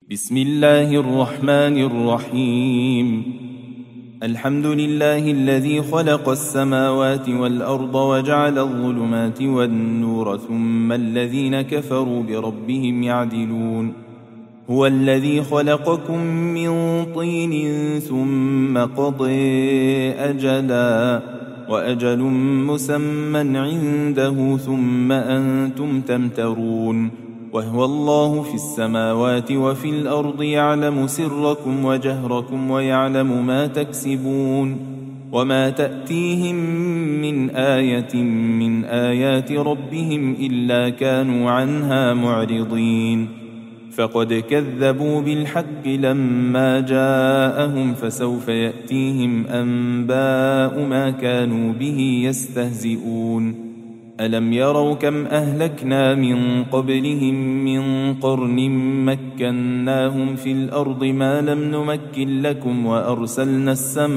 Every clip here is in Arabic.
بسم الله الرحمن الرحيم. الحمد لله الذي خلق السماوات والأرض وجعل الظلمات والنور ثم الذين كفروا بربهم يعدلون. هو الذي خلقكم من طين ثم قضى أجلا وأجل مسمى عنده ثم أنتم تمترون. وهو الله في السماوات وفي الأرض يعلم سركم وجهركم ويعلم ما تكسبون. وما تأتيهم من آية من آيات ربهم إلا كانوا عنها معرضين. فقد كذبوا بالحق لما جاءهم فسوف يأتيهم أنباء ما كانوا به يستهزئون. ألم يروا كم أهلكنا من قبلهم من قرن مكناهم في الأرض ما لم نمكن لكم وأرسلنا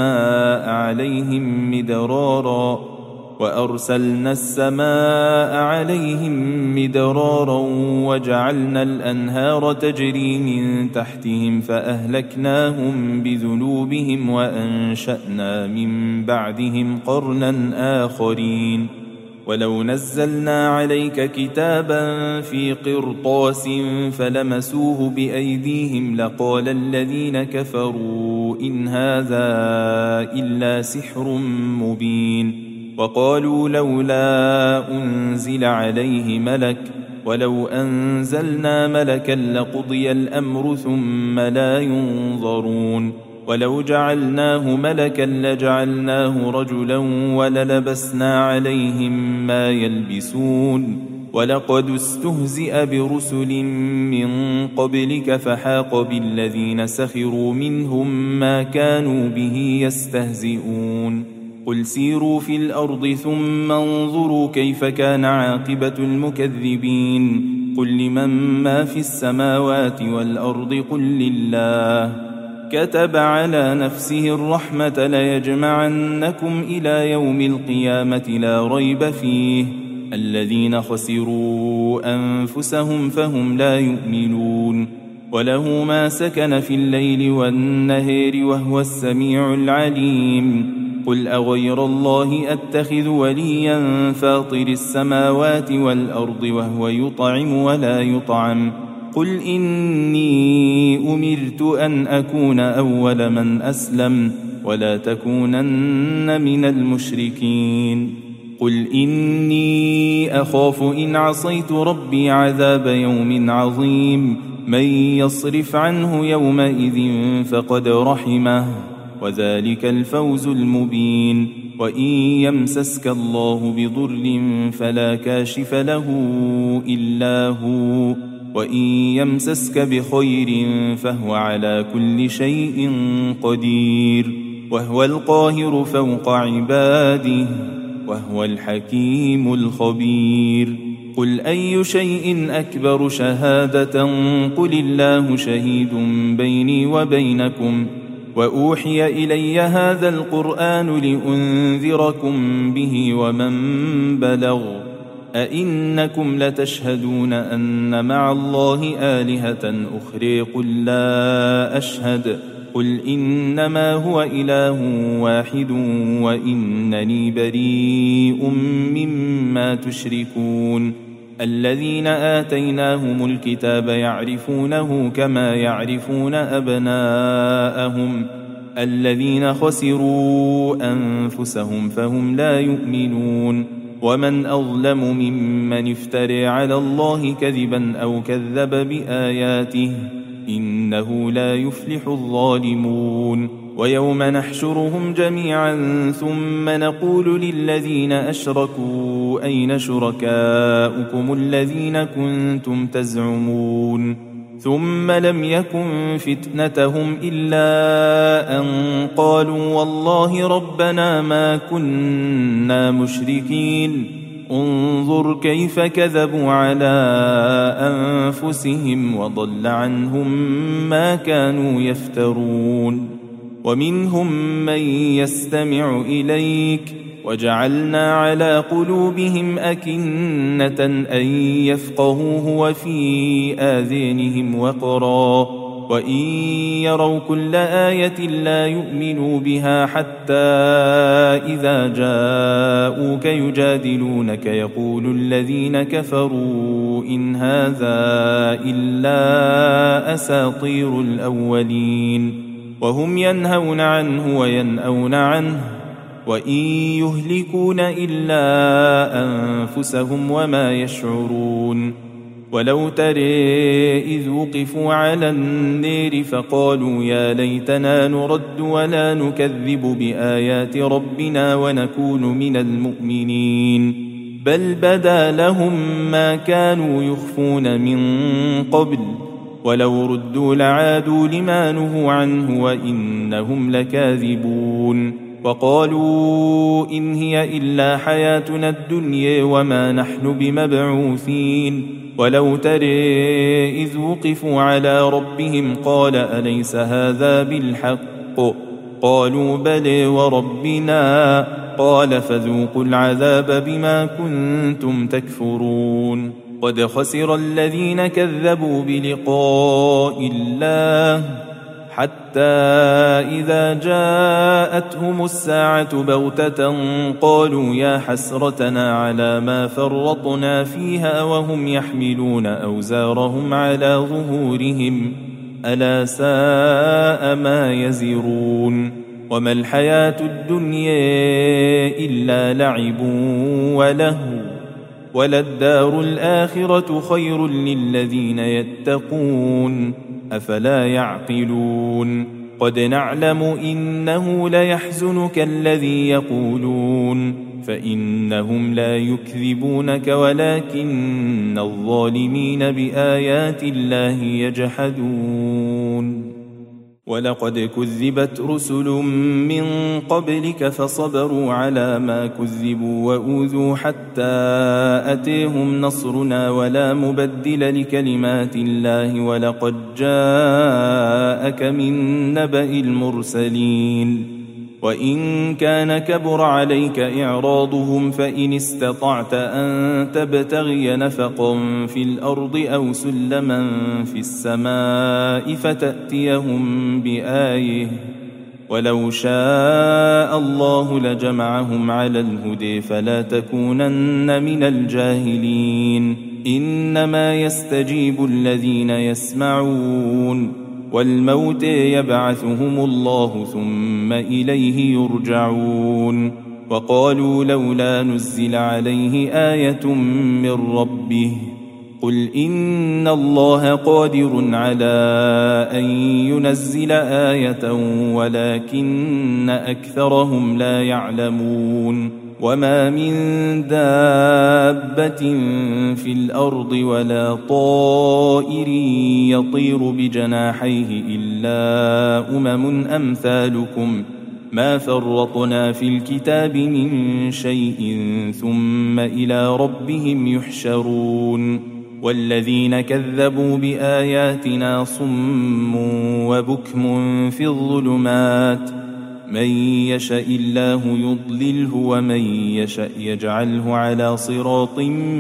السماء عليهم مدرارا وجعلنا الأنهار تجري من تحتهم فأهلكناهم بذنوبهم وأنشأنا من بعدهم قرنا آخرين. ولو نزلنا عليك كتابا في قرطاس فلمسوه بأيديهم لقال الذين كفروا إن هذا إلا سحر مبين. وقالوا لولا أنزل عليه ملك ولو أنزلنا ملكا لقضي الأمر ثم لا ينظرون. ولو جعلناه ملكا لجعلناه رجلا وللبسنا عليهم ما يلبسون. ولقد استهزئ برسل من قبلك فحاق بالذين سخروا منهم ما كانوا به يستهزئون. قل سيروا في الأرض ثم انظروا كيف كان عاقبة المكذبين. قل لمن ما في السماوات والأرض قل لله. كتب على نفسه الرحمة ليجمعنكم إلى يوم القيامة لا ريب فيه. الذين خسروا أنفسهم فهم لا يؤمنون. وله ما سكن في الليل والنهار وهو السميع العليم. قل أغير الله أتخذ وليا فاطر السماوات والأرض وهو يطعم ولا يطعم. قل إني أمرت أن أكون أول من أسلم ولا تكونن من المشركين. قل إني أخاف إن عصيت ربي عذاب يوم عظيم. من يصرف عنه يومئذ فقد رحمه وذلك الفوز المبين. وإن يمسسك الله بضر فلا كاشف له إلا هو وإن يمسسك بخير فهو على كل شيء قدير. وهو القاهر فوق عباده وهو الحكيم الخبير. قل أي شيء أكبر شهادة قل الله شهيد بيني وبينكم. وأوحي إلي هذا القرآن لأنذركم به ومن بلغ. أئنكم لتشهدون أن مع الله آلهة أخرى قل لا أشهد. قل إنما هو إله واحد وإنني بريء مما تشركون. الذين آتيناهم الكتاب يعرفونه كما يعرفون أبناءهم. الذين خسروا أنفسهم فهم لا يؤمنون. ومن أظلم ممن افترى على الله كذبا أو كذب بآياته إنه لا يفلح الظالمون. ويوم نحشرهم جميعا ثم نقول للذين أشركوا أين شركاؤكم الذين كنتم تزعمون. ثم لم يكن فتنتهم إلا أن قالوا والله ربنا ما كنا مشركين. انظر كيف كذبوا على أنفسهم وضل عنهم ما كانوا يفترون. ومنهم من يستمع إليك وجعلنا على قلوبهم أكنة أن يفقهوه وفي آذانهم وقرا وإن يروا كل آية لا يؤمنوا بها حتى إذا جاءوك يجادلونك يقول الذين كفروا إن هذا إلا أساطير الأولين وهم ينهون عنه وينأون عنه وإن يهلكون إلا أنفسهم وما يشعرون ولو ترى إذ وقفوا على النار فقالوا يا ليتنا نرد ولا نكذب بآيات ربنا ونكون من المؤمنين بل بدا لهم ما كانوا يخفون من قبل ولو ردوا لعادوا لما نهوا عنه وإنهم لكاذبون وقالوا إن هي إلا حياتنا الدنيا وما نحن بمبعوثين ولو ترى إذ وقفوا على ربهم قال أليس هذا بالحق قالوا بلى وربنا قال فذوقوا العذاب بما كنتم تكفرون قد خسر الذين كذبوا بلقاء الله حتى إذا جاءتهم الساعة بغتة قالوا يا حسرتنا على ما فرطنا فيها وهم يحملون أوزارهم على ظهورهم ألا ساء ما يزرون وما الحياة الدنيا إلا لعب ولهو وللدار الآخرة خير للذين يتقون أفلا يعقلون قد نعلم إنه ليحزنك الذي يقولون فإنهم لا يكذبونك ولكن الظالمين بآيات الله يجحدون ولقد كذبت رسل من قبلك فصبروا على ما كذبوا وأوذوا حتى أتيهم نصرنا ولا مبدل لكلمات الله ولقد جاءك من نبأ المرسلين وإن كان كبر عليك إعراضهم فإن استطعت أن تبتغي نفقا في الأرض أو سلما في السماء فتأتيهم بآية ولو شاء الله لجمعهم على الهدى فلا تكونن من الجاهلين إنما يستجيب الذين يسمعون والموت يبعثهم الله ثم إليه يرجعون وقالوا لولا نزل عليه آية من ربه قل إن الله قادر على أن ينزل آية ولكن أكثرهم لا يعلمون وما من دابة في الأرض ولا طائر يطير بجناحيه إلا أمثالكم ما فرطنا في الكتاب من شيء ثم إلى ربهم يحشرون والذين كذبوا بآياتنا صم وبكم في الظلمات من يشاء الله يضلله ومن يشاء يجعله على صراط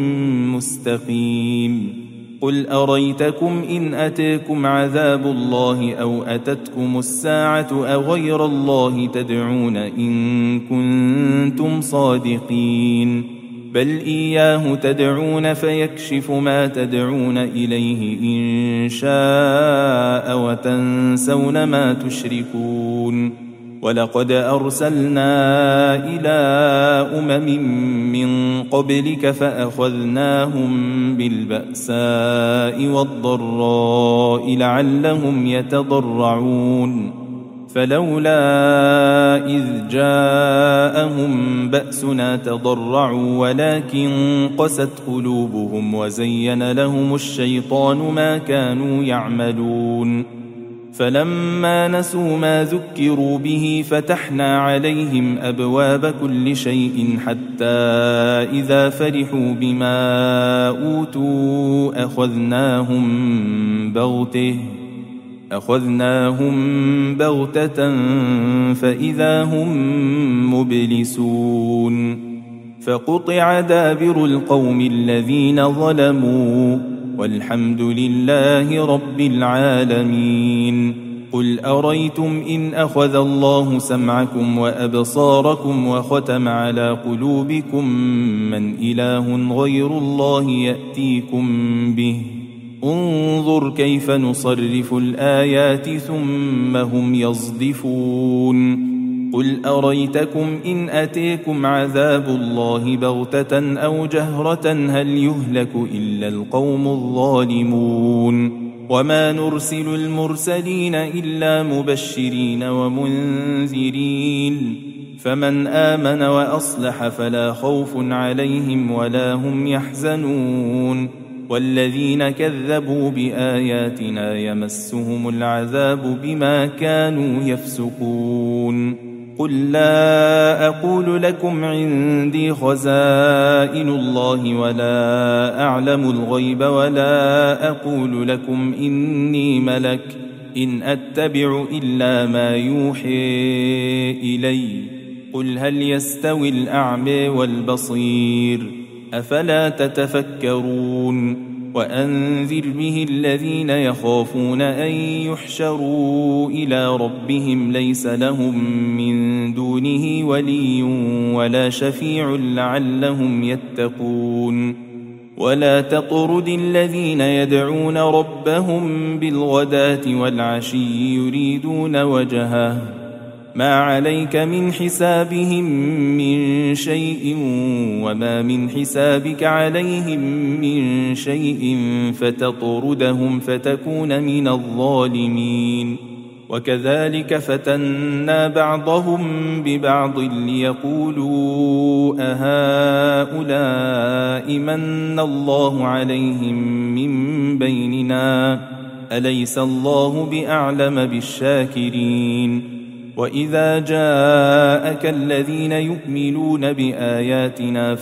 مستقيم قل أريتكم إن أتاكم عذاب الله أو أتتكم الساعة أغير الله تدعون إن كنتم صادقين بل إياه تدعون فيكشف ما تدعون إليه إن شاء وتنسون ما تشركون ولقد أرسلنا إلى من قبلك فأخذناهم بالبأساء والضراء لعلهم يتضرعون فلولا إذ جاءهم بأسنا تضرعوا ولكن قست قلوبهم وزين لهم الشيطان ما كانوا يعملون فلما نسوا ما ذكروا به فتحنا عليهم أبواب كل شيء حتى إذا فرحوا بما أوتوا أخذناهم بغتة فإذا هم مبلسون فقطع دابر القوم الذين ظلموا والحمد لله رب العالمين. قل أريتم إن أخذ الله سمعكم وأبصاركم وختم على قلوبكم من إله غير الله يأتيكم به؟ انظر كيف نصرف الآيات ثم هم يصدفون. قل أريتكم إن أتيكم عذاب الله بغتة أو جهرة هل يهلك إلا القوم الظالمون؟ وما نرسل المرسلين إلا مبشرين ومنذرين، فمن آمن وأصلح فلا خوف عليهم ولا هم يحزنون. والذين كذبوا بآياتنا يمسهم العذاب بما كانوا يفسقون. قل لا أقول لكم عندي خزائن الله ولا أعلم الغيب ولا أقول لكم إني ملك، إن أتبع إلا ما يوحي إلي. قل هل يستوي الأعمى والبصير أفلا تتفكرون؟ وأنذر به الذين يخافون أن يحشروا إلى ربهم ليس لهم من دونه ولي ولا شفيع لعلهم يتقون. ولا تطرد الذين يدعون ربهم بالغداة والعشي يريدون وجهه، ما عليك من حسابهم من شيء وما من حسابك عليهم من شيء فتطردهم فتكون من الظالمين. وكذلك فتنا بعضهم ببعض ليقولوا أهؤلاء من الله عليهم من بيننا أليس الله بأعلم بالشاكرين. وإذا جاءك الذين يؤمنون بآياتنا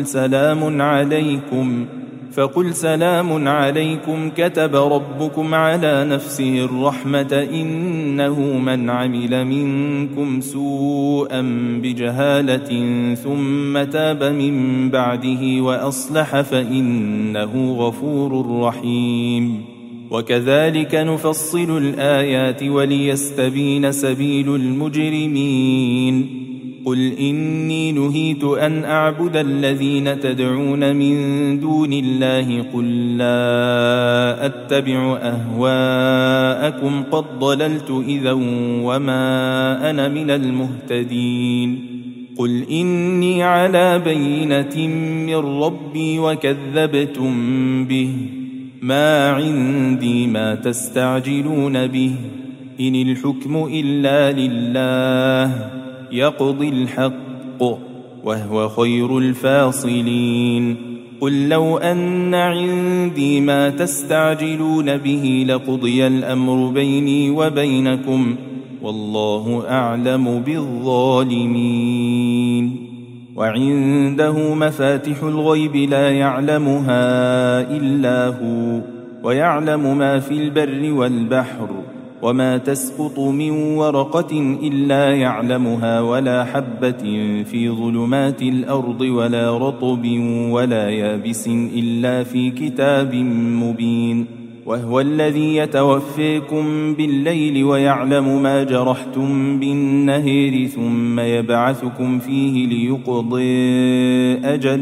فقل سلام عليكم كتب ربكم على نفسه الرحمة إنه من عمل منكم سوءا بجهالة ثم تاب من بعده وأصلح فإنه غفور رحيم. وكذلك نفصل الآيات وليستبين سبيل المجرمين. قل إني نهيت أن أعبد الذين تدعون من دون الله قل لا أتبع أهواءكم قد ضللت إذا وما أنا من المهتدين. قل إني على بينة من ربي وكذبتم به، ما عندي ما تستعجلون به، إن الحكم إلا لله يقضي الحق وهو خير الفاصلين. قل لو أن عندي ما تستعجلون به لقضي الأمر بيني وبينكم والله أعلم بالظالمين. وعنده مفاتح الغيب لا يعلمها إلا هو ويعلم ما في البر والبحر وما تسقط من ورقة إلا يعلمها ولا حبة في ظلمات الأرض ولا رطب ولا يابس إلا في كتاب مبين. وهو الذي يتوفيكم بالليل ويعلم ما جرحتم بالنهار ثم يبعثكم فيه ليقضي أجل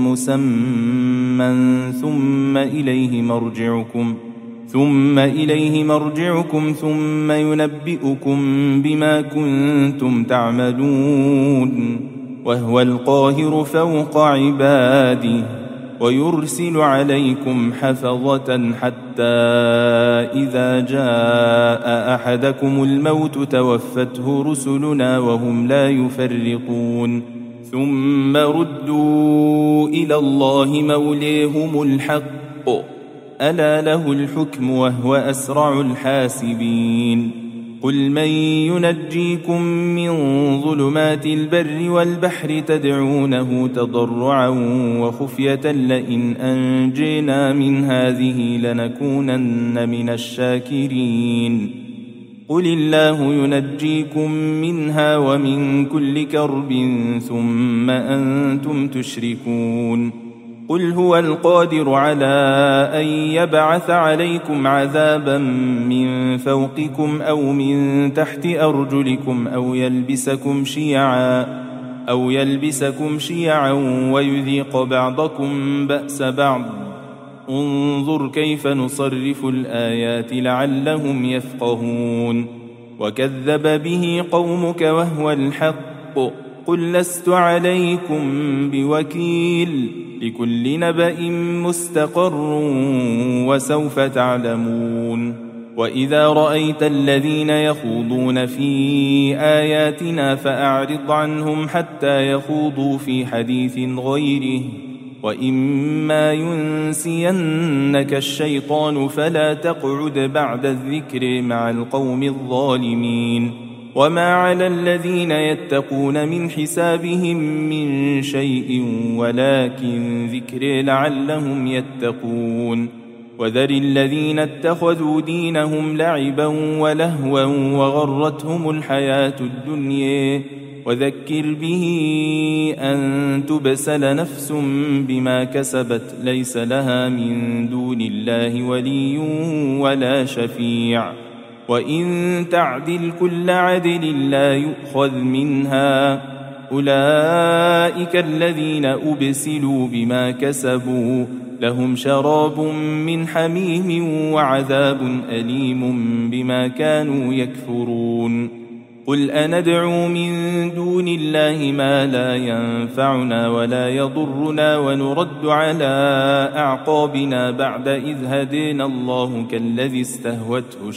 مسمى ثم إليه مرجعكم ثم ينبئكم بما كنتم تعملون. وهو القاهر فوق عباده ويرسل عليكم حفظة حتى إذا جاء أحدكم الموت توفته رسلنا وهم لا يفرطون. ثم ردوا إلى الله موليهم الحق ألا له الحكم وهو أسرع الحاسبين. قل من ينجيكم من ظلمات البر والبحر تدعونه تضرعا وخفية لئن أنجينا من هذه لنكونن من الشاكرين. قل الله ينجيكم منها ومن كل كرب ثم أنتم تشركون. قل هو القادر على أن يبعث عليكم عذابا من فوقكم أو من تحت أرجلكم أو يلبسكم شيعا ويذيق بعضكم بأس بعض. انظر كيف نصرف الآيات لعلهم يفقهون. وكذب به قومك وهو الحق قل لست عليكم بوكيل لكل نبأ مستقر وسوف تعلمون. وإذا رأيت الذين يخوضون في آياتنا فأعرض عنهم حتى يخوضوا في حديث غيره وإما ينسينك الشيطان فلا تقعد بعد الذكر مع القوم الظالمين. وما على الذين يتقون من حسابهم من شيء ولكن ذكر لعلهم يتقون. وذر الذين اتخذوا دينهم لعبا ولهوا وغرتهم الحياة الدنيا وذكر به أن تبسل نفس بما كسبت ليس لها من دون الله ولي ولا شفيع وإن تعدل كل عدل لا يؤخذ منها. أولئك الذين أبسلوا بما كسبوا لهم شراب من حميم وعذاب أليم بما كانوا يكفرون. قل أندعو من دون الله ما لا ينفعنا ولا يضرنا ونرد على أعقابنا بعد إذ هدينا الله كالذي استهوته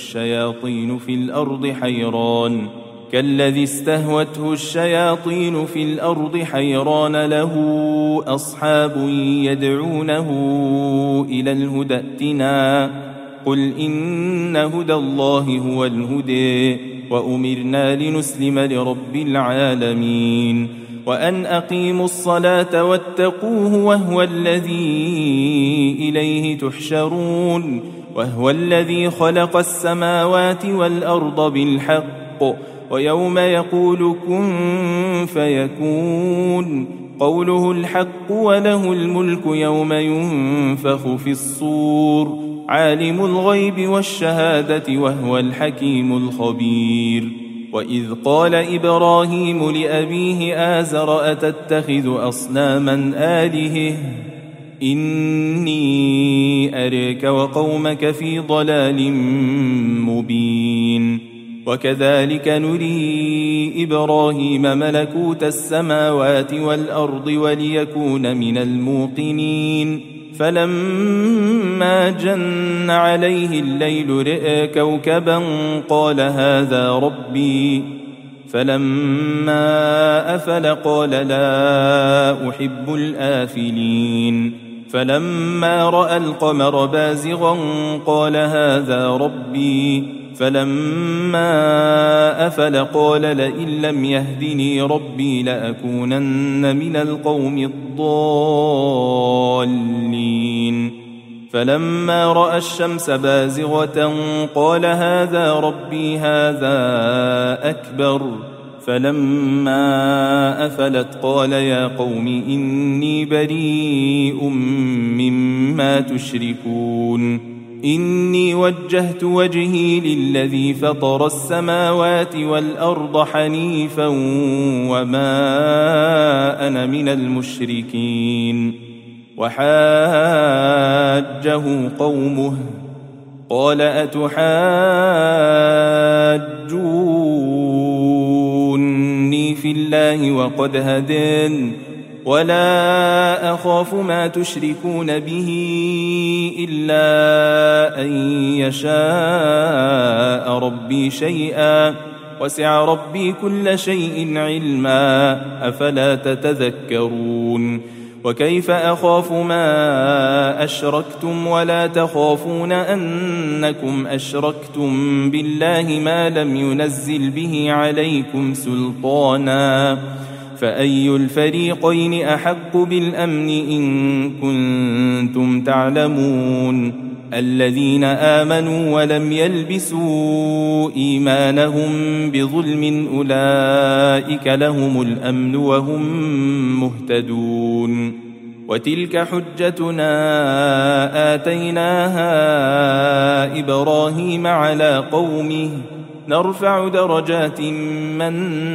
الشياطين في الأرض حيران له أصحاب يدعونه إلى الهدى ائتنا. قل إن هدى الله هو الهدى وأمرنا لنسلم لرب العالمين وأن أقيموا الصلاة واتقوه وهو الذي إليه تحشرون. وهو الذي خلق السماوات والأرض بالحق ويوم يقول كن فيكون قوله الحق وله الملك يوم ينفخ في الصور عالم الغيب والشهادة وهو الحكيم الخبير. وإذ قال إبراهيم لأبيه آزر أتتخذ أصناما آلهة إني أريك وقومك في ضلال مبين. وكذلك نري إبراهيم ملكوت السماوات والأرض وليكون من الموقنين. فلما جن عليه الليل رأى كوكبا قال هذا ربي فلما أفل قال لا أحب الآفلين. فلما رأى القمر بازغا قال هذا ربي فلما أفل قال لئن لم يهدني ربي لأكونن من القوم الضالين. فلما رأى الشمس بازغة قال هذا ربي هذا أكبر. فلما أفلت قال يا قوم إني بريء مما تشركون. إني وجهت وجهي للذي فطر السماوات والأرض حنيفا وما أنا من المشركين. وحاجه قومه قال أتحاجوني في الله وقد هدين ولا أخاف ما تشركون به إلا أن يشاء ربي شيئا وسع ربي كل شيء علما أفلا تتذكرون. وكيف أخاف ما أشركتم ولا تخافون أنكم أشركتم بالله ما لم ينزل به عليكم سلطانا فأي الفريقين أحق بالأمن إن كنتم تعلمون. الذين آمنوا ولم يلبسوا إيمانهم بظلم أولئك لهم الأمن وهم مهتدون. وتلك حجتنا آتيناها إبراهيم على قومه نرفع درجات من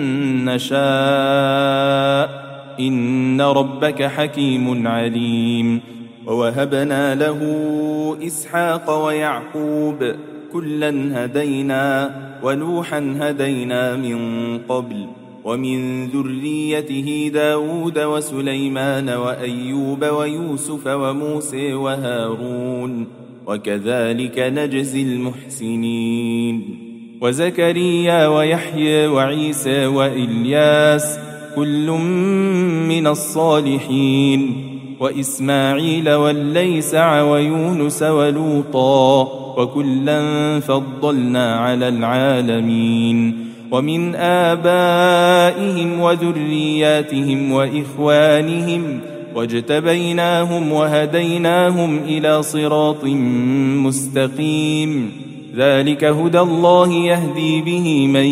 نشاء إن ربك حكيم عليم. ووهبنا له إسحاق ويعقوب كلا هدينا ونوحا هدينا من قبل ومن ذريته داود وسليمان وأيوب ويوسف وموسى وهارون وكذلك نجزي المحسنين. وزكريا ويحيى وعيسى وإلياس كل من الصالحين وإسماعيل والليسع ويونس ولوطا وكلا فضلنا على العالمين. ومن آبائهم وذرياتهم وإخوانهم واجتبيناهم وهديناهم إلى صراط مستقيم ذلك هدى الله يهدي به من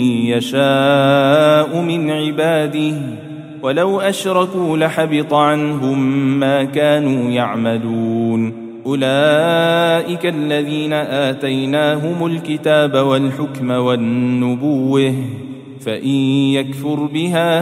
يشاء من عباده ولو أشركوا لحبط عنهم ما كانوا يعملون. أولئك الذين آتيناهم الكتاب والحكم والنبوة فإن يكفر بها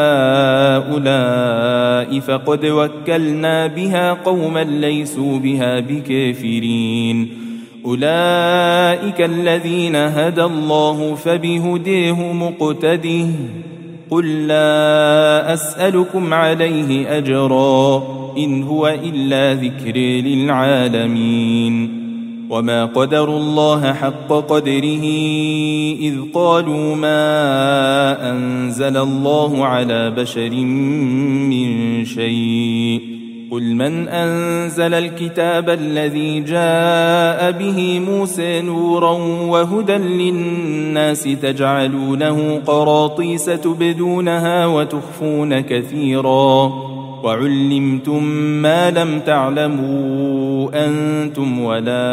هؤلاء فقد وكلنا بها قوما ليسوا بها بكافرين. أولئك الذين هدى الله فبهديه مقتده قل لا أسألكم عليه أجرا إن هو إلا ذكر للعالمين. وما قدروا الله حق قدره إذ قالوا ما أنزل الله على بشر من شيء قل من أنزل الكتاب الذي جاء به موسى نورا وهدى للناس تجعلونه قراطيس تبدونها وتخفون كثيرا وعلمتم ما لم تعلموا أنتم ولا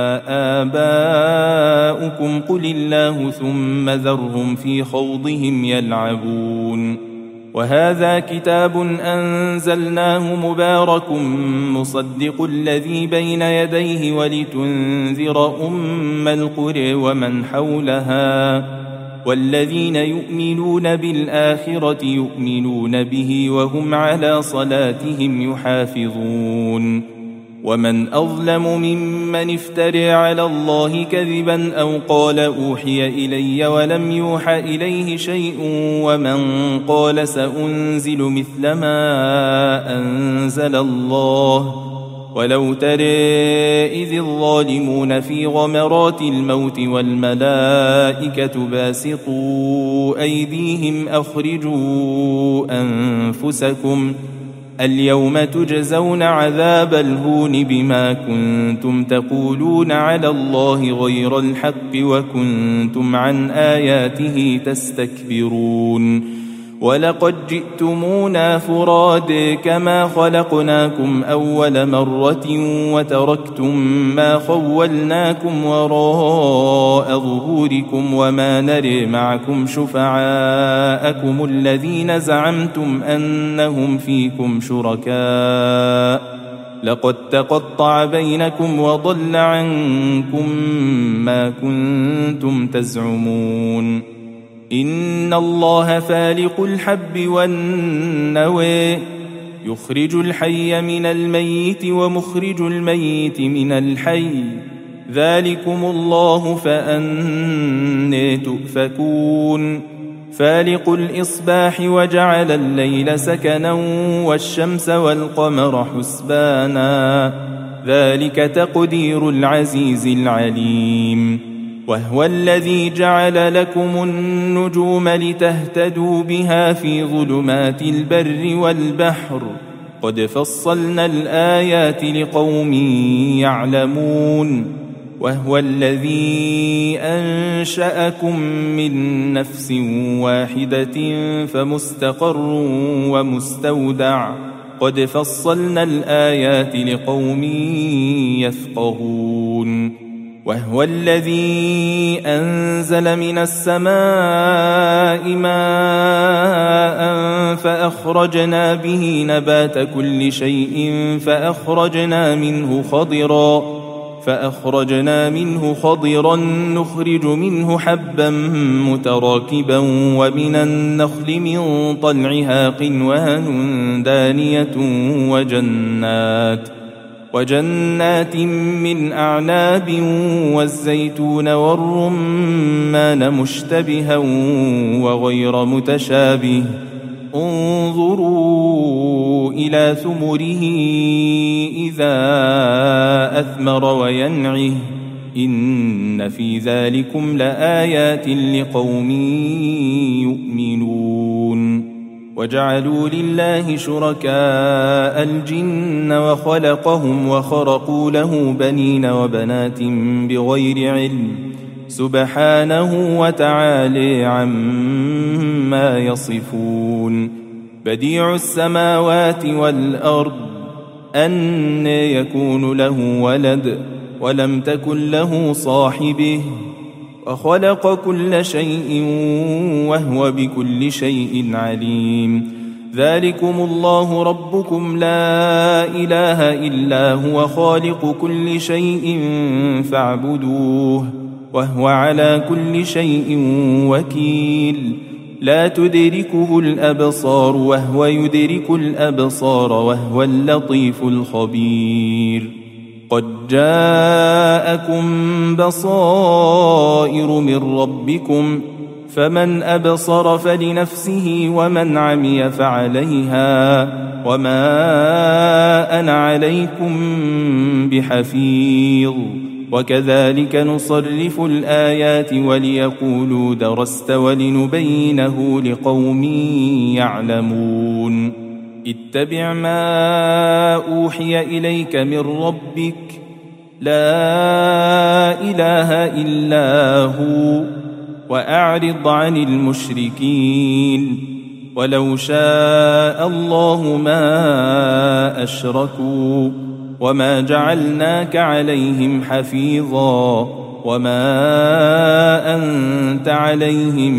آباؤكم قل الله ثم ذرهم في خوضهم يلعبون. وهذا كتاب أنزلناه مبارك مصدق الذي بين يديه ولتنذر أم القرى ومن حولها والذين يؤمنون بالآخرة يؤمنون به وهم على صلاتهم يحافظون. ومن أظلم ممن افترى على الله كذبا أو قال أوحي إلي ولم يوحى إليه شيء ومن قال سأنزل مثل ما أنزل الله ولو ترى إذ الظالمون في غمرات الموت والملائكة باسطوا أيديهم أخرجوا أنفسكم اليوم تجزون عذاب الهون بما كنتم تقولون على الله غير الحق وكنتم عن آياته تستكبرون. ولقد جئتمونا فرادى كما خلقناكم أول مرة وتركتم ما خولناكم وراء ظهوركم وما نري معكم شفعاءكم الذين زعمتم أنهم فيكم شركاء لقد تقطع بينكم وضل عنكم ما كنتم تزعمون. إن الله فالق الحب والنوى يخرج الحي من الميت ومخرج الميت من الحي ذلكم الله فأنى تؤفكون. فالق الإصباح وجعل الليل سكنا والشمس والقمر حسبانا ذلك تقدير العزيز العليم. وهو الذي جعل لكم النجوم لتهتدوا بها في ظلمات البر والبحر قد فصلنا الآيات لقوم يعلمون. وهو الذي أنشأكم من نفس واحدة فمستقر ومستودع قد فصلنا الآيات لقوم يفقهون. وهو الذي أنزل من السماء ماء فأخرجنا به نبات كل شيء فأخرجنا منه خضرا نخرج منه حبا متراكبا ومن النخل من طلعها قنوان دانية وجنات من أعناب والزيتون والرمان مشتبها وغير متشابه انظروا إلى ثمره إذا أثمر وينعه إن في ذلكم لآيات لقوم يؤمنون وجعلوا لله شركاء الجن وخلقهم وخرقوا له بنين وبنات بغير علم سبحانه وتعالى عما يصفون بديع السماوات والأرض أن يكون له ولد ولم تكن له صاحبه وخلق كل شيء وهو بكل شيء عليم ذلكم الله ربكم لا إله إلا هو خالق كل شيء فاعبدوه وهو على كل شيء وكيل لا تدركه الأبصار وهو يدرك الأبصار وهو اللطيف الخبير قد جاءكم بصائر من ربكم فمن أبصر فلنفسه ومن عمي فعليها وما أنا عليكم بحفيظ وكذلك نصرف الآيات وليقولوا درست ولنبينه لقوم يعلمون اتبع ما أوحي إليك من ربك لا إله إلا هو وأعرض عن المشركين ولو شاء الله ما أشركوا وما جعلناك عليهم حفيظا وما أنت عليهم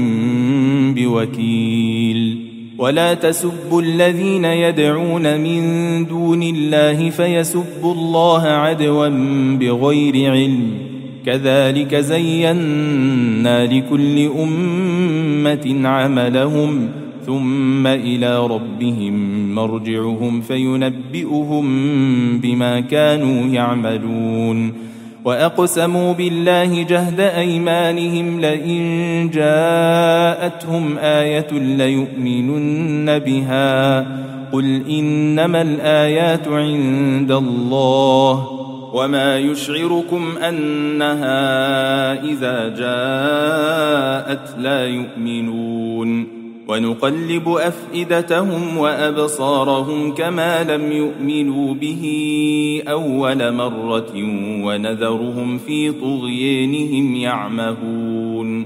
بوكيل ولا تسبوا الذين يدعون من دون الله فيسبوا الله عدوا بغير علم كذلك زينا لكل أمة عملهم ثم إلى ربهم مرجعهم فينبئهم بما كانوا يعملون وأقسموا بالله جهد أيمانهم لئن جاءتهم آية ليؤمنن بها قل إنما الآيات عند الله وما يشعركم أنها إذا جاءت لا يؤمنون ونقلب أفئدتهم وأبصارهم كما لم يؤمنوا به أول مرة ونذرهم في طغيانهم يعمهون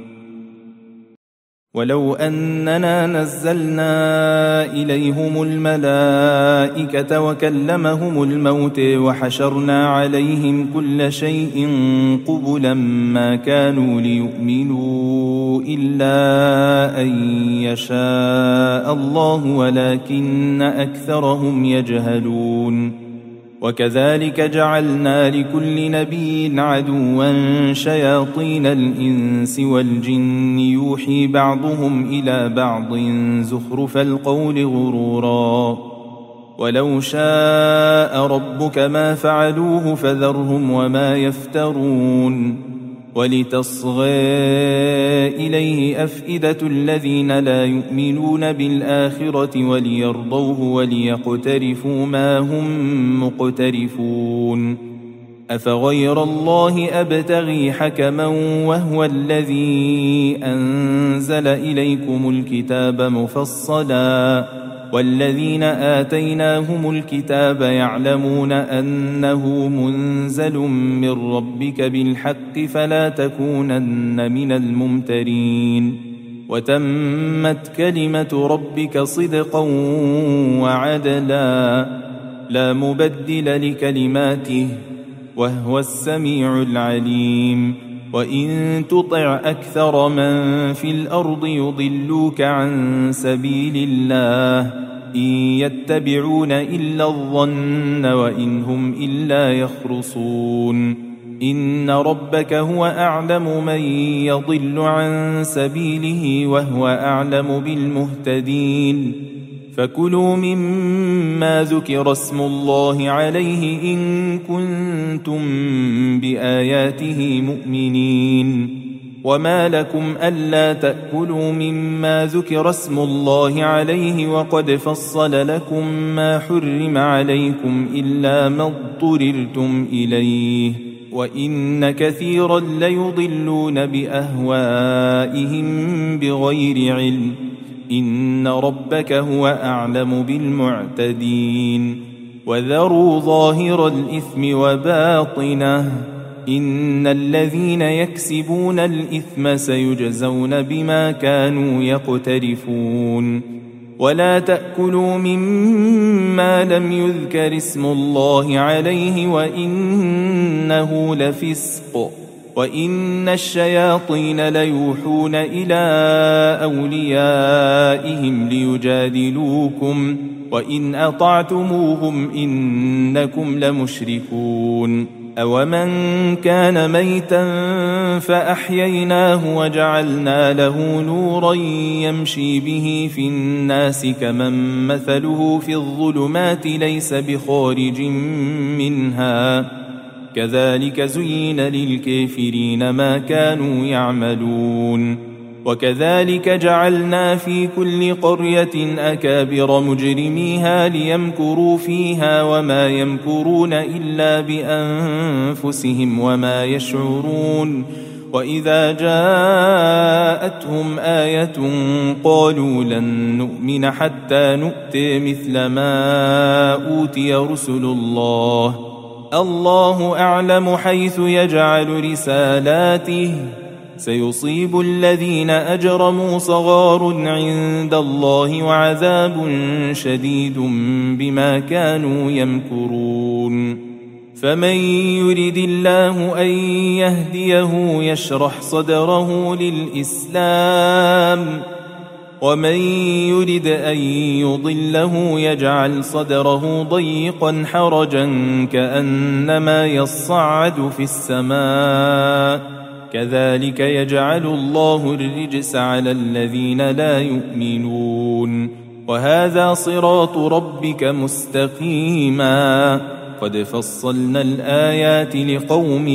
ولو أننا نزلنا إليهم الملائكة وكلمهم الموت وحشرنا عليهم كل شيء قبلا ما كانوا ليؤمنوا إلا أن يشاء الله ولكن أكثرهم يجهلون وكذلك جعلنا لكل نبي عدوا شياطين الإنس والجن يوحي بعضهم إلى بعض زخرف القول غرورا ولو شاء ربك ما فعلوه فذرهم وما يفترون ولتصغى إليه أفئدة الذين لا يؤمنون بالآخرة وليرضوه وليقترفوا ما هم مقترفون أفغير الله أبتغي حكما وهو الذي أنزل إليكم الكتاب مفصلا والذين آتيناهم الكتاب يعلمون أنه منزل من ربك بالحق فلا تكونن من الممترين وتمت كلمة ربك صدقا وعدلا لا مبدل لكلماته وهو السميع العليم. وإن تطع أكثر من في الأرض يضلوك عن سبيل الله إن يتبعون إلا الظن وإن هم إلا يخرصون. إن ربك هو أعلم من يضل عن سبيله وهو أعلم بالمهتدين. فكلوا مما ذكر اسم الله عليه إن كنتم بآياته مؤمنين. وما لكم ألا تأكلوا مما ذكر اسم الله عليه وقد فصل لكم ما حرم عليكم إلا ما اضطررتم إليه وإن كثيرا ليضلون بأهوائهم بغير علم. إن ربك هو أعلم بالمعتدين. وذروا ظاهر الإثم وباطنه إن الذين يكسبون الإثم سيجزون بما كانوا يقترفون. ولا تأكلوا مما لم يذكر اسم الله عليه وإنه لفسق. وإن الشياطين ليوحون إلى أوليائهم ليجادلوكم وإن أطعتموهم إنكم لمشركون. أومن كان ميتا فأحييناه وجعلنا له نورا يمشي به في الناس كمن مثله في الظلمات ليس بخارج منها كذلك زين للكافرين ما كانوا يعملون. وكذلك جعلنا في كل قرية أكابر مجرميها ليمكروا فيها وما يمكرون إلا بأنفسهم وما يشعرون. وإذا جاءتهم آية قالوا لن نؤمن حتى نؤتي مثل ما أوتي رسل الله الله أعلم حيث يجعل رسالاته سيصيب الذين أجرموا صغار عند الله وعذاب شديد بما كانوا يمكرون. فمن يرد الله أن يهديه يشرح صدره للإسلام ومن يرد أن يضله يجعل صدره ضيقا حرجا كأنما يصعد في السماء كذلك يجعل الله الرجس على الذين لا يؤمنون. وهذا صراط ربك مستقيما قد فصلنا الآيات لقوم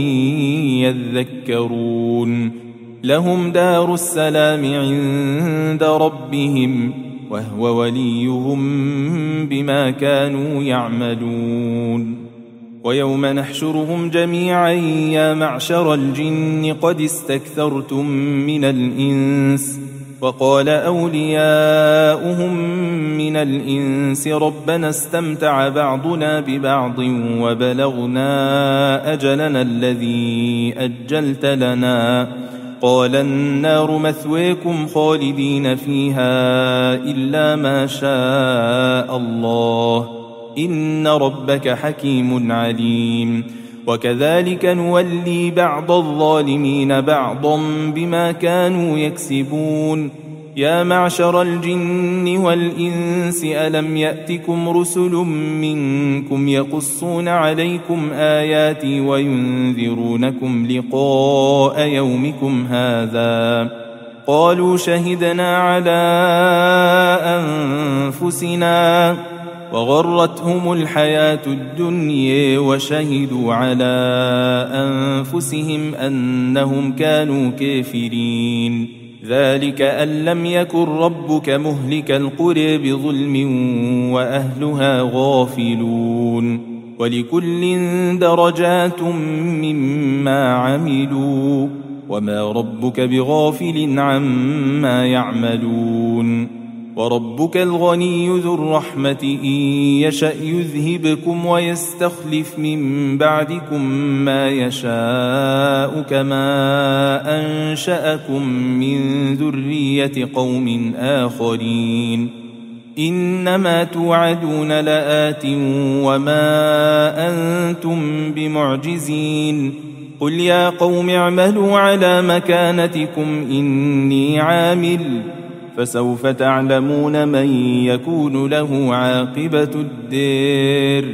يذكرون. لهم دار السلام عند ربهم وهو وليهم بما كانوا يعملون. ويوم نحشرهم جميعا يا معشر الجن قد استكثرتم من الإنس وقال أولياؤهم من الإنس ربنا استمتع بعضنا ببعض وبلغنا أجلنا الذي أجلت لنا قال النار مثويكم خالدين فيها إلا ما شاء الله إن ربك حكيم عليم. وكذلك نولي بعض الظالمين بعضا بما كانوا يكسبون. يا معشر الجن والإنس ألم يأتكم رسل منكم يقصون عليكم آياتي وينذرونكم لقاء يومكم هذا قالوا شهدنا على أنفسنا وغرتهم الحياة الدنيا وشهدوا على أنفسهم أنهم كانوا كافرين. ذلك أن لم يكن ربك مهلك القرى بظلم وأهلها غافلون. ولكل درجات مما عملوا وما ربك بغافل عما يعملون. وربك الغني ذو الرحمة إن يشأ يذهبكم ويستخلف من بعدكم ما يشاء كما أنشأكم من ذرية قوم آخرين إنما توعدون لآت وما أنتم بمعجزين قل يا قوم اعملوا على مكانتكم إني عامل فسوف تعلمون من يكون له عاقبة الدير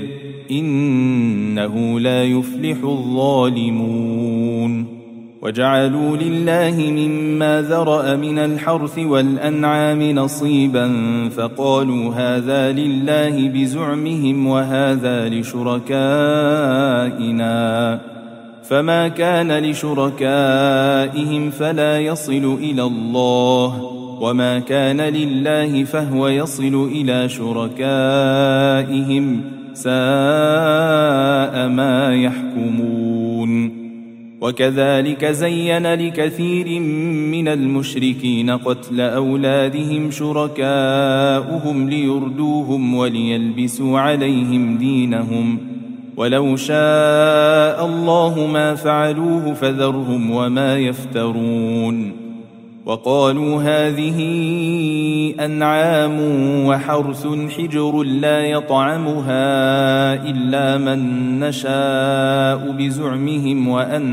إنه لا يفلح الظالمون وجعلوا لله مما ذرأ من الحرث والأنعام نصيبا فقالوا هذا لله بزعمهم وهذا لشركائنا فما كان لشركائهم فلا يصل إلى الله وما كان لله فهو يصل إلى شركائهم ساء ما يحكمون وكذلك زين لكثير من المشركين قتل أولادهم شركاؤهم ليردوهم وليلبسوا عليهم دينهم ولو شاء الله ما فعلوه فذرهم وما يفترون وقالوا هذه أنعام وحرث حجر لا يطعمها إلا من نشاء بزعمهم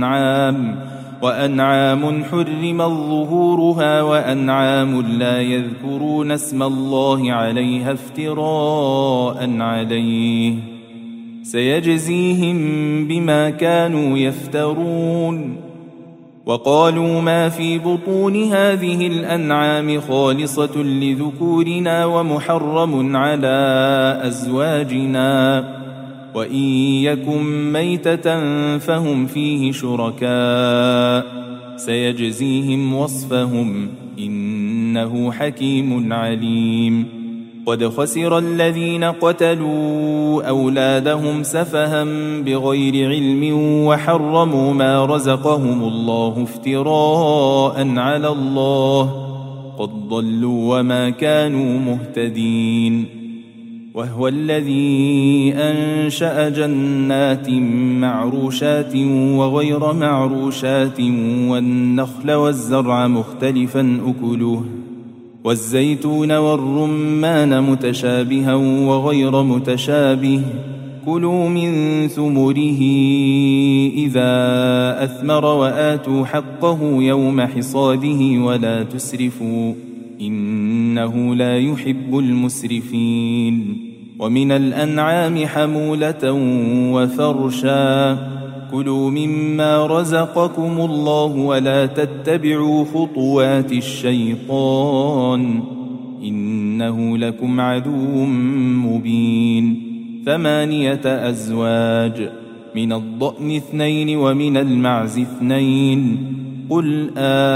وأنعام حرم ظهورها وأنعام لا يذكرون اسم الله عليها افتراء عليه سيجزيهم بما كانوا يفترون وقالوا ما في بطون هذه الأنعام خالصة لذكورنا ومحرم على أزواجنا وإن يكن ميتة فهم فيه شركاء سيجزيهم وصفهم إنه حكيم عليم قد خسر الذين قتلوا أولادهم سفها بغير علم وحرموا ما رزقهم الله افتراء على الله قد ضلوا وما كانوا مهتدين وهو الذي أنشأ جنات معروشات وغير معروشات والنخل والزرع مختلفا أكله والزيتون والرمان متشابها وغير متشابه كلوا من ثمره إذا أثمر وآتوا حقه يوم حصاده ولا تسرفوا إنه لا يحب المسرفين ومن الأنعام حمولة وفرشا كلوا مما رزقكم الله ولا تتبعوا خطوات الشيطان إنه لكم عدو مبين 8 أزواج من الضأن 2 ومن المعز 2 قل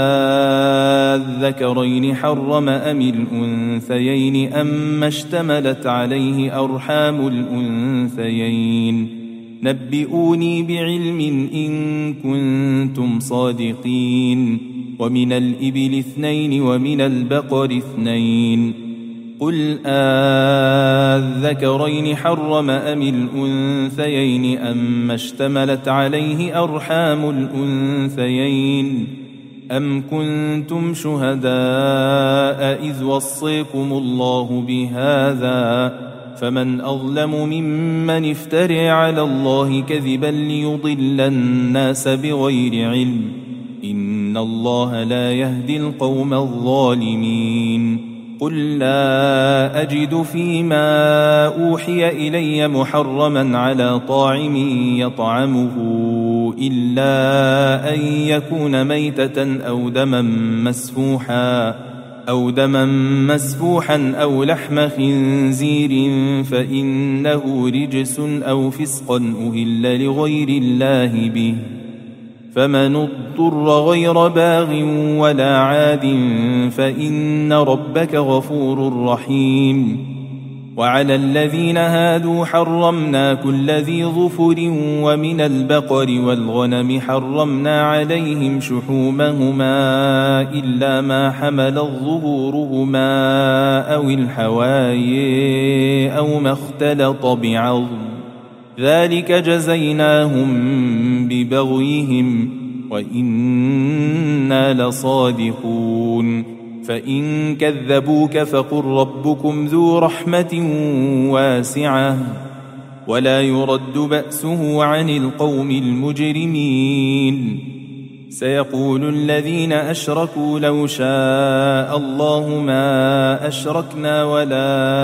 آذكرين حرم أم الأنثيين أم اشتملت عليه أرحام الأنثيين نبئوني بعلم إن كنتم صادقين ومن الإبل 2 ومن البقر 2 قل آذكرين حرم أم الأنثيين أم اشتملت عليه أرحام الأنثيين أم كنتم شهداء إذ وصيكم الله بهذا فمن أظلم ممن افترى على الله كذبا ليضل الناس بغير علم إن الله لا يهدي القوم الظالمين قل لا أجد فيما أوحي إلي محرما على طاعم يطعمه إلا أن يكون ميتة أو دما مسفوحا أو لحم خنزير فإنه رجس أو فسقا أهل لغير الله به فمن اضطر غير باغ ولا عاد فإن ربك غفور رحيم وعلى الذين هادوا حرمنا كل ذي ظفر ومن البقر والغنم حرمنا عليهم شحومهما إلا ما حملت ظهورهما أو الحواي أو ما اختلط بعظم ذلك جزيناهم ببغيهم وإنا لصادقون فإن كذبوك فقل ربكم ذو رحمة واسعة ولا يرد بأسه عن القوم المجرمين. سيقول الذين أشركوا لو شاء الله ما أشركنا ولا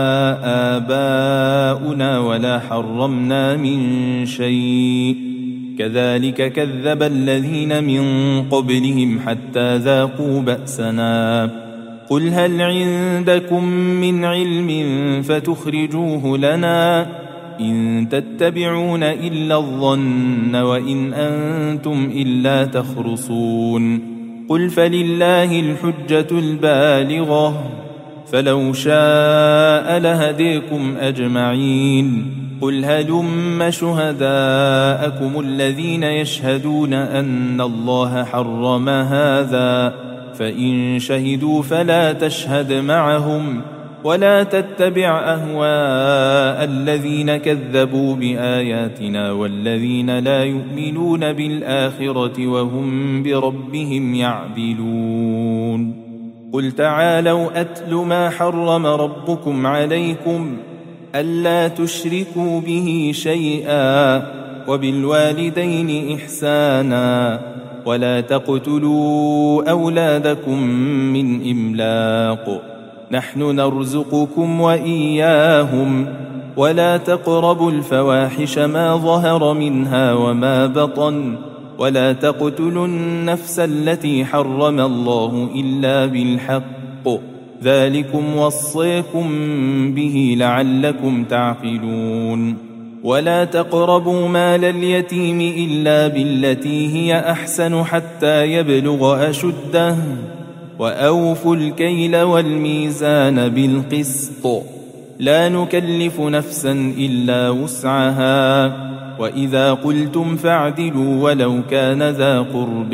آباؤنا ولا حرمنا من شيء كذلك كذب الذين من قبلهم حتى ذاقوا بأسنا. قل هل عندكم من علم فتخرجوه لنا إن تتبعون إلا الظن وإن أنتم إلا تخرصون. قل فلله الحجة البالغة فلو شاء لهديكم أجمعين. قل هلم شهداءكم الذين يشهدون أن الله حرم هذا فإن شهدوا فلا تشهد معهم ولا تتبع أهواء الذين كذبوا بآياتنا والذين لا يؤمنون بالآخرة وهم بربهم يعدلون. قل تعالوا أتل ما حرم ربكم عليكم ألا تشركوا به شيئا وبالوالدين إحسانا ولا تقتلوا أولادكم من إملاق نحن نرزقكم وإياهم ولا تقربوا الفواحش ما ظهر منها وما بطن ولا تقتلوا النفس التي حرم الله إلا بالحق ذلكم وصيكم به لعلكم تعقلون. ولا تقربوا مال اليتيم إلا بالتي هي أحسن حتى يبلغ أشده وأوفوا الكيل والميزان بالقسط لا نكلف نفسا إلا وسعها وإذا قلتم فاعدلوا ولو كان ذا قرب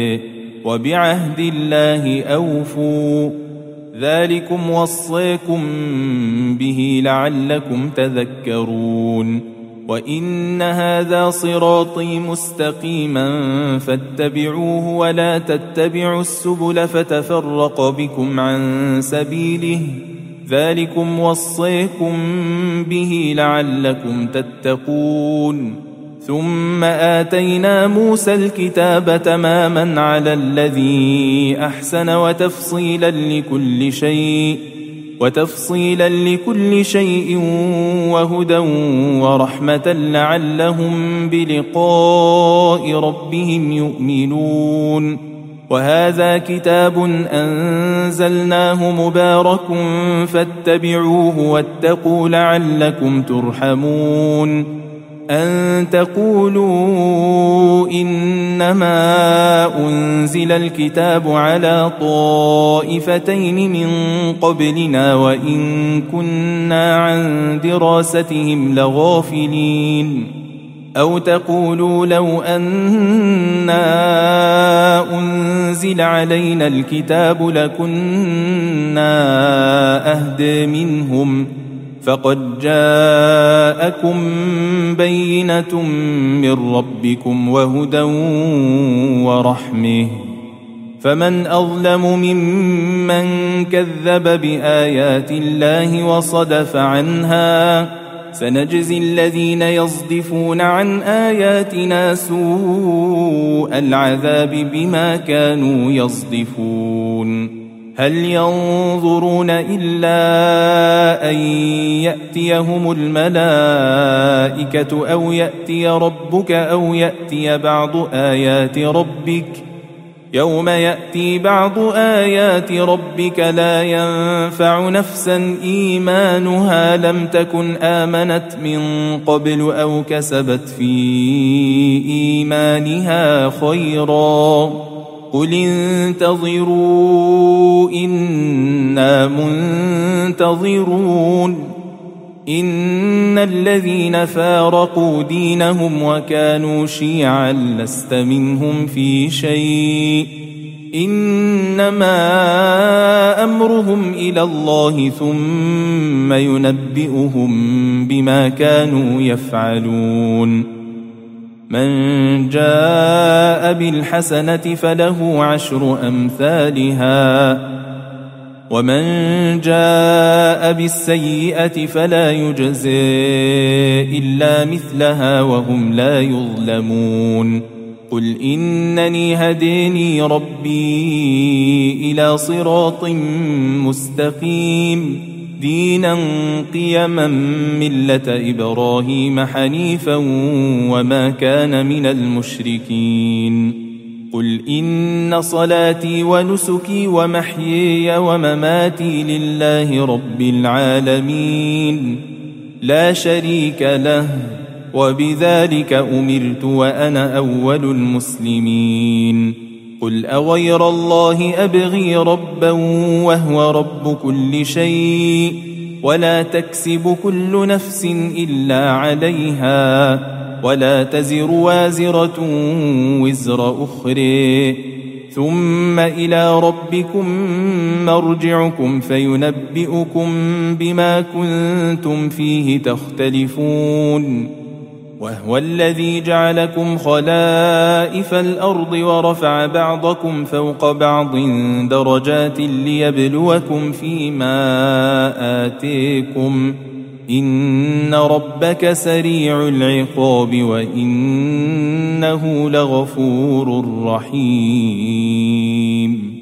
وبعهد الله أوفوا ذلكم وصيكم به لعلكم تذكرون. وإن هذا صراطي مستقيما فاتبعوه ولا تتبعوا السبل فتفرق بكم عن سبيله ذلكم وصيكم به لعلكم تتقون. ثم آتينا موسى الكتاب تماما على الذي أحسن وتفصيلا لكل شيء وهدى ورحمة لعلهم بلقاء ربهم يؤمنون. وهذا كتاب أنزلناه مبارك فاتبعوه واتقوا لعلكم ترحمون. أن تقولوا إنما أنزل الكتاب على طائفتين من قبلنا وإن كنا عن دراستهم لغافلين. أو تقولوا لو أنا أنزل علينا الكتاب لكنا أهدى منهم فقد جاءكم بينة من ربكم وهدى ورحمة فمن أظلم ممن كذب بآيات الله وصدف عنها سنجزي الذين يصدفون عن آياتنا سوء العذاب بما كانوا يصدفون. هل ينظرون إلا أن يأتيهم الملائكة أو يأتي ربك أو يأتي بعض آيات ربك يوم يأتي بعض آيات ربك لا ينفع نفسا إيمانها لم تكن آمنت من قبل أو كسبت في إيمانها خيرا قل انتظروا إنا منتظرون. إن الذين فارقوا دينهم وكانوا شيعا لست منهم في شيء إنما أمرهم إلى الله ثم ينبئهم بما كانوا يفعلون. من جاء بالحسنة فله 10 أمثالها ومن جاء بالسيئة فلا يجزى إلا مثلها وهم لا يظلمون قل إنني هديني ربي إلى صراط مستقيم دينا قيما ملة إبراهيم حنيفا وما كان من المشركين قل إن صلاتي ونسكي ومحيي ومماتي لله رب العالمين لا شريك له وبذلك أمرت وأنا أول المسلمين قل أغير الله أبغي ربا وهو رب كل شيء ولا تكسب كل نفس إلا عليها ولا تزر وازرة وزر أخرى ثم إلى ربكم مرجعكم فينبئكم بما كنتم فيه تختلفون وهو الذي جعلكم خلائف الأرض ورفع بعضكم فوق بعض درجات ليبلوكم فيما آتيكم إن ربك سريع العقاب وإنه لغفور رحيم